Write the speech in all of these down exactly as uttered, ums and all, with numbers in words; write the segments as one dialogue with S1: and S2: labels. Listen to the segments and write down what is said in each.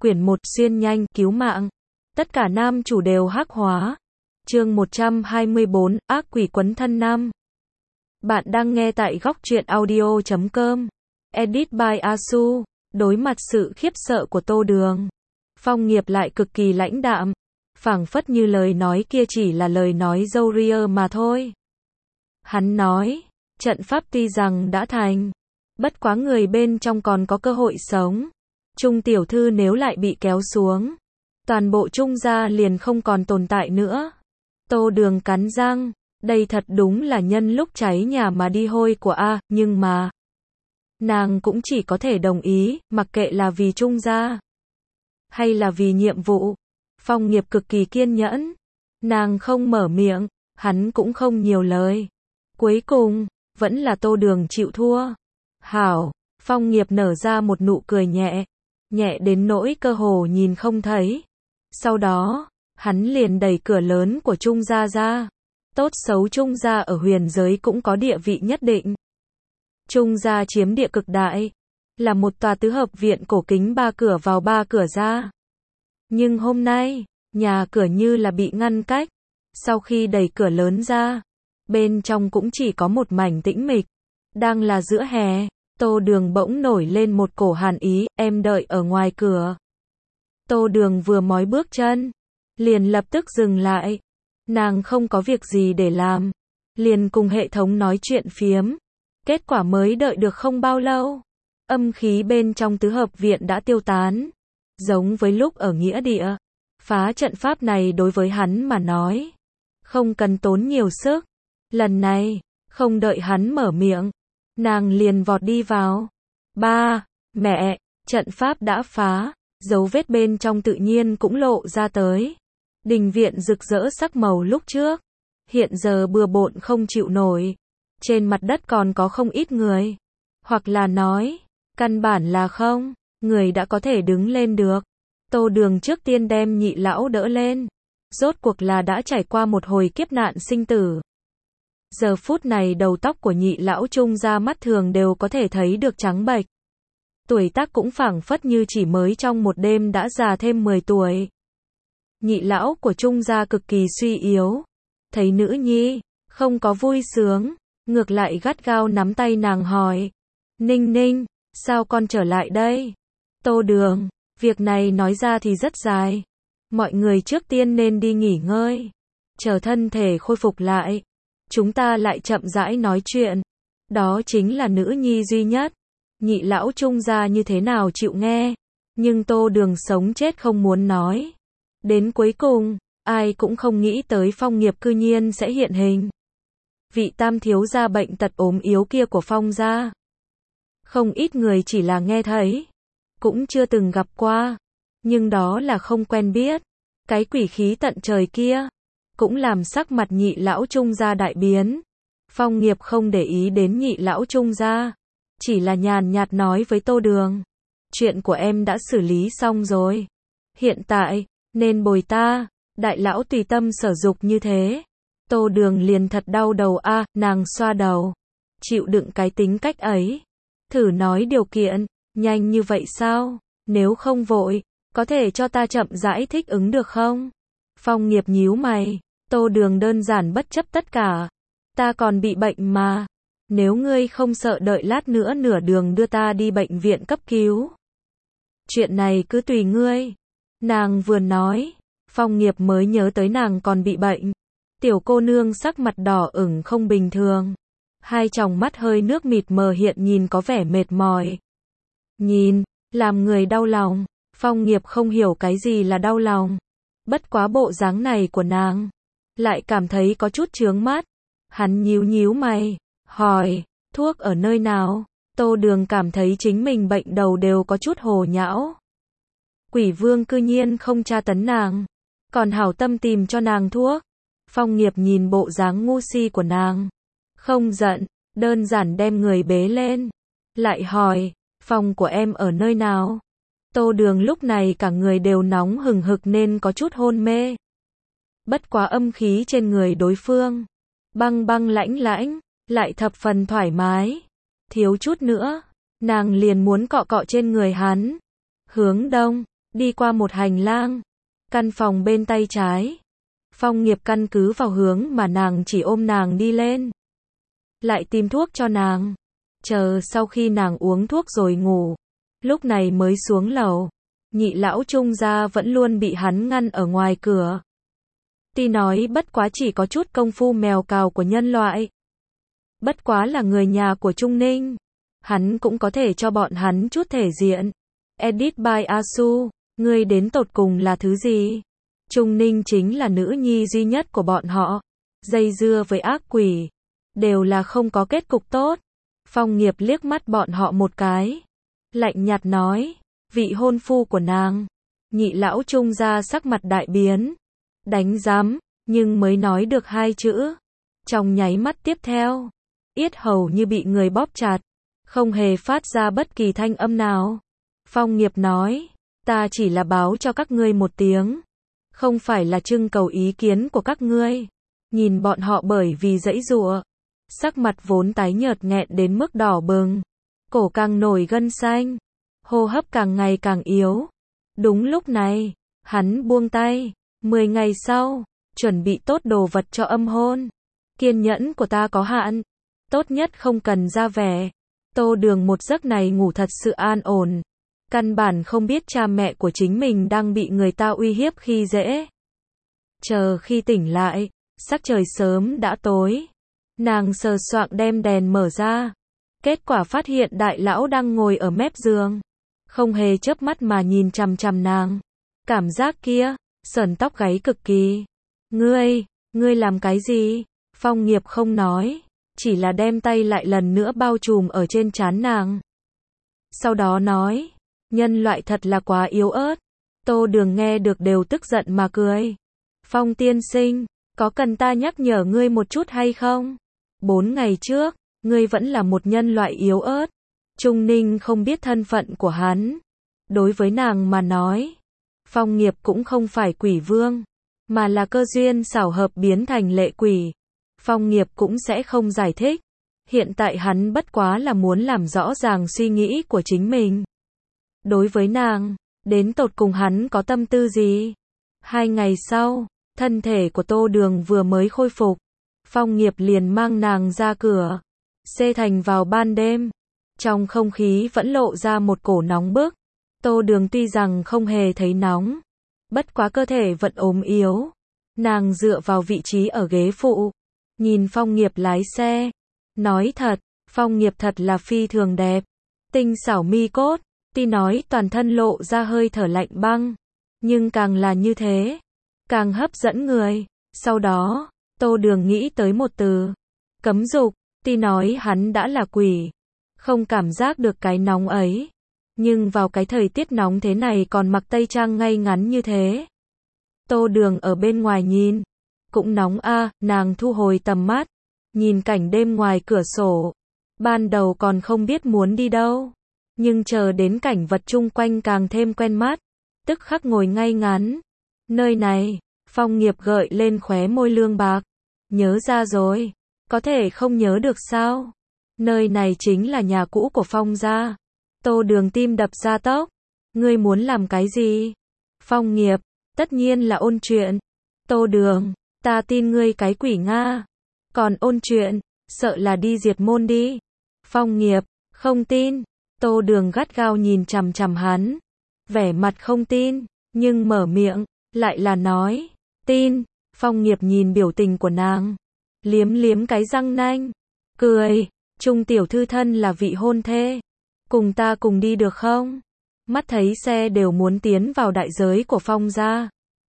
S1: Quyển một xuyên nhanh, cứu mạng. Tất cả nam chủ đều hắc hóa. Chương một trăm hai mươi bốn, ác quỷ quấn thân năm. Bạn đang nghe tại góc truyện audio chấm com. Edit by Asu. Đối mặt sự khiếp sợ của Tô Đường, Phong Nghiệp lại cực kỳ lãnh đạm, phảng phất như lời nói kia chỉ là lời nói dâu ria mà thôi. Hắn nói, trận pháp tuy rằng đã thành, bất quá người bên trong còn có cơ hội sống. Trung tiểu thư nếu lại bị kéo xuống, toàn bộ Trung gia liền không còn tồn tại nữa. Tô Đường cắn răng, đây thật đúng là nhân lúc cháy nhà mà đi hôi của a, nhưng mà nàng cũng chỉ có thể đồng ý, mặc kệ là vì Trung gia hay là vì nhiệm vụ. Phong Nghiệp cực kỳ kiên nhẫn, nàng không mở miệng, hắn cũng không nhiều lời. Cuối cùng, vẫn là Tô Đường chịu thua. Hảo, Phong Nghiệp nở ra một nụ cười nhẹ, nhẹ đến nỗi cơ hồ nhìn không thấy. Sau đó, hắn liền đẩy cửa lớn của Trung gia ra. Tốt xấu Trung gia ở huyền giới cũng có địa vị nhất định. Trung gia chiếm địa cực đại, là một tòa tứ hợp viện cổ kính ba cửa vào ba cửa ra. Nhưng hôm nay, nhà cửa như là bị ngăn cách. Sau khi đẩy cửa lớn ra, bên trong cũng chỉ có một mảnh tĩnh mịch. Đang là giữa hè, Tô Đường bỗng nổi lên một cổ hàn ý, em đợi ở ngoài cửa. Tô Đường vừa mói bước chân, liền lập tức dừng lại. Nàng không có việc gì để làm, liền cùng hệ thống nói chuyện phiếm. Kết quả mới đợi được không bao lâu, âm khí bên trong tứ hợp viện đã tiêu tán. Giống với lúc ở nghĩa địa, phá trận pháp này đối với hắn mà nói, không cần tốn nhiều sức. Lần này, không đợi hắn mở miệng, nàng liền vọt đi vào. Ba, mẹ, trận pháp đã phá, dấu vết bên trong tự nhiên cũng lộ ra tới. Đình viện rực rỡ sắc màu lúc trước, hiện giờ bừa bộn không chịu nổi. Trên mặt đất còn có không ít người. Hoặc là nói, căn bản là không, người đã có thể đứng lên được. Tô Đường trước tiên đem nhị lão đỡ lên. Rốt cuộc là đã trải qua một hồi kiếp nạn sinh tử. Giờ phút này đầu tóc của nhị lão Trung gia mắt thường đều có thể thấy được trắng bệch. Tuổi tác cũng phảng phất như chỉ mới trong một đêm đã già thêm mười tuổi. Nhị lão của Trung gia cực kỳ suy yếu. Thấy nữ nhi, không có vui sướng, ngược lại gắt gao nắm tay nàng hỏi. Ninh Ninh, sao con trở lại đây? Tô Đường, việc này nói ra thì rất dài. Mọi người trước tiên nên đi nghỉ ngơi. Chờ thân thể khôi phục lại, chúng ta lại chậm rãi nói chuyện. Đó chính là nữ nhi duy nhất. Nhị lão Trung gia như thế nào chịu nghe. Nhưng Tô Đường sống chết không muốn nói. Đến cuối cùng, ai cũng không nghĩ tới Phong Nghiệp cư nhiên sẽ hiện hình. Vị tam thiếu gia bệnh tật ốm yếu kia của Phong gia. Không ít người chỉ là nghe thấy, cũng chưa từng gặp qua. Nhưng đó là không quen biết. Cái quỷ khí tận trời kia, cũng làm sắc mặt nhị lão Trung gia đại biến. Phong Nghiệp không để ý đến nhị lão Trung gia, chỉ là nhàn nhạt nói với Tô Đường. Chuyện của em đã xử lý xong rồi. Hiện tại, nên bồi ta. Đại lão tùy tâm sở dục như thế. Tô Đường liền thật đau đầu a, à, nàng xoa đầu. Chịu đựng cái tính cách ấy. Thử nói điều kiện, nhanh như vậy sao? Nếu không vội, có thể cho ta chậm rãi thích ứng được không? Phong Nghiệp nhíu mày. Tô Đường đơn giản bất chấp tất cả. Ta còn bị bệnh mà. Nếu ngươi không sợ đợi lát nữa nửa đường đưa ta đi bệnh viện cấp cứu. Chuyện này cứ tùy ngươi. Nàng vừa nói, Phong Nghiệp mới nhớ tới nàng còn bị bệnh. Tiểu cô nương sắc mặt đỏ ửng không bình thường. Hai tròng mắt hơi nước mịt mờ hiện nhìn có vẻ mệt mỏi. Nhìn, làm người đau lòng. Phong Nghiệp không hiểu cái gì là đau lòng. Bất quá bộ dáng này của nàng, lại cảm thấy có chút chướng mắt. Hắn nhíu nhíu mày, hỏi, thuốc ở nơi nào? Tô Đường cảm thấy chính mình bệnh đầu đều có chút hồ nhão. Quỷ vương cư nhiên không tra tấn nàng, còn hảo tâm tìm cho nàng thuốc. Phong Nghiệp nhìn bộ dáng ngu si của nàng, không giận, đơn giản đem người bế lên. Lại hỏi, phòng của em ở nơi nào? Tô Đường lúc này cả người đều nóng hừng hực nên có chút hôn mê. Bất quá âm khí trên người đối phương, băng băng lãnh lãnh, lại thập phần thoải mái. Thiếu chút nữa, nàng liền muốn cọ cọ trên người hắn. Hướng đông, đi qua một hành lang, căn phòng bên tay trái. Phong Nghiệp căn cứ vào hướng mà nàng chỉ ôm nàng đi lên. Lại tìm thuốc cho nàng. Chờ sau khi nàng uống thuốc rồi ngủ. Lúc này mới xuống lầu. Nhị lão Trung gia vẫn luôn bị hắn ngăn ở ngoài cửa. Tuy nói bất quá chỉ có chút công phu mèo cào của nhân loại. Bất quá là người nhà của Trung Ninh. Hắn cũng có thể cho bọn hắn chút thể diện. Edit by Asu, ngươi đến tột cùng là thứ gì? Trung Ninh chính là nữ nhi duy nhất của bọn họ. Dây dưa với ác quỷ. Đều là không có kết cục tốt. Phong Nghiệp liếc mắt bọn họ một cái. Lạnh nhạt nói. Vị hôn phu của nàng. Nhị lão Trung gia sắc mặt đại biến. Đánh giám, nhưng mới nói được hai chữ. Trong nháy mắt tiếp theo. Yết hầu như bị người bóp chặt. Không hề phát ra bất kỳ thanh âm nào. Phong Nghiệp nói. Ta chỉ là báo cho các ngươi một tiếng. Không phải là trưng cầu ý kiến của các ngươi. Nhìn bọn họ bởi vì giãy giụa. Sắc mặt vốn tái nhợt nghẹn đến mức đỏ bừng. Cổ càng nổi gân xanh. Hô hấp càng ngày càng yếu. Đúng lúc này, hắn buông tay. Mười ngày sau, chuẩn bị tốt đồ vật cho âm hôn. Kiên nhẫn của ta có hạn. Tốt nhất không cần ra vẻ. Tô Đường một giấc này ngủ thật sự an ổn. Căn bản không biết cha mẹ của chính mình đang bị người ta uy hiếp khi dễ. Chờ khi tỉnh lại, sắc trời sớm đã tối. Nàng sờ soạng đem đèn mở ra. Kết quả phát hiện đại lão đang ngồi ở mép giường. Không hề chớp mắt mà nhìn chằm chằm nàng. Cảm giác kia, sởn tóc gáy cực kỳ. Ngươi, ngươi làm cái gì? Phong Nghiệp không nói. Chỉ là đem tay lại lần nữa bao trùm ở trên trán nàng. Sau đó nói. Nhân loại thật là quá yếu ớt. Tô Đường nghe được đều tức giận mà cười. Phong tiên sinh, có cần ta nhắc nhở ngươi một chút hay không? Bốn ngày trước, ngươi vẫn là một nhân loại yếu ớt. Trung Ninh không biết thân phận của hắn. Đối với nàng mà nói, Phong Nghiệp cũng không phải quỷ vương, mà là cơ duyên xảo hợp biến thành lệ quỷ. Phong Nghiệp cũng sẽ không giải thích. Hiện tại hắn bất quá là muốn làm rõ ràng suy nghĩ của chính mình. Đối với nàng, đến tột cùng hắn có tâm tư gì? Hai ngày sau, thân thể của Tô Đường vừa mới khôi phục. Phong Nghiệp liền mang nàng ra cửa. Xê thành vào ban đêm. Trong không khí vẫn lộ ra một cổ nóng bức. Tô Đường tuy rằng không hề thấy nóng. Bất quá cơ thể vẫn ốm yếu. Nàng dựa vào vị trí ở ghế phụ. Nhìn Phong Nghiệp lái xe. Nói thật, Phong Nghiệp thật là phi thường đẹp. Tinh xảo mi cốt. Tuy nói toàn thân lộ ra hơi thở lạnh băng. Nhưng càng là như thế. Càng hấp dẫn người. Sau đó, Tô Đường nghĩ tới một từ. Cấm dục. Tuy nói hắn đã là quỷ. Không cảm giác được cái nóng ấy. Nhưng vào cái thời tiết nóng thế này còn mặc tây trang ngay ngắn như thế. Tô Đường ở bên ngoài nhìn. Cũng nóng a, à, nàng thu hồi tầm mắt. Nhìn cảnh đêm ngoài cửa sổ. Ban đầu còn không biết muốn đi đâu. Nhưng chờ đến cảnh vật chung quanh càng thêm quen mắt. Tức khắc ngồi ngay ngắn. Nơi này, Phong Nghiệp gợi lên khóe môi lương bạc. Nhớ ra rồi. Có thể không nhớ được sao? Nơi này chính là nhà cũ của Phong gia. Tô Đường tim đập ra tốc. Ngươi muốn làm cái gì? Phong Nghiệp, tất nhiên là ôn chuyện. Tô Đường, ta tin ngươi cái quỷ Nga. Còn ôn chuyện, sợ là đi diệt môn đi. Phong Nghiệp, không tin. Tô Đường gắt gao nhìn chằm chằm hắn. Vẻ mặt không tin, nhưng mở miệng, lại là nói. Tin. Phong Nghiệp nhìn biểu tình của nàng. Liếm liếm cái răng nanh. Cười. Trung tiểu thư thân là vị hôn thê. Cùng ta cùng đi được không? Mắt thấy xe đều muốn tiến vào đại giới của Phong gia.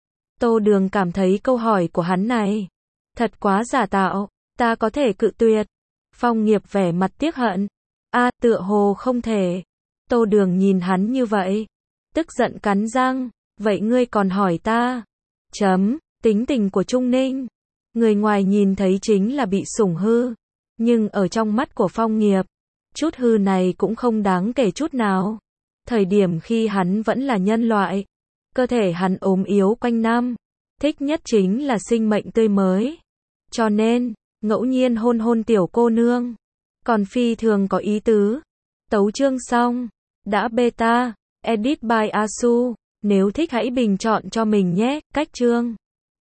S1: Tô Đường cảm thấy câu hỏi của hắn này. Thật quá giả tạo. Ta có thể cự tuyệt. Phong Nghiệp vẻ mặt tiếc hận. A, à, tựa hồ không thể. Tô Đường nhìn hắn như vậy. Tức giận cắn răng. Vậy ngươi còn hỏi ta? Chấm. Tính tình của Trung Ninh. Người ngoài nhìn thấy chính là bị sủng hư. Nhưng ở trong mắt của Phong Nghiệp, chút hư này cũng không đáng kể chút nào. Thời điểm khi hắn vẫn là nhân loại, cơ thể hắn ốm yếu quanh năm, thích nhất chính là sinh mệnh tươi mới. Cho nên, ngẫu nhiên hôn hôn tiểu cô nương, còn phi thường có ý tứ. Tấu chương xong, đã beta, edit by Asu. Nếu thích hãy bình chọn cho mình nhé. Cách chương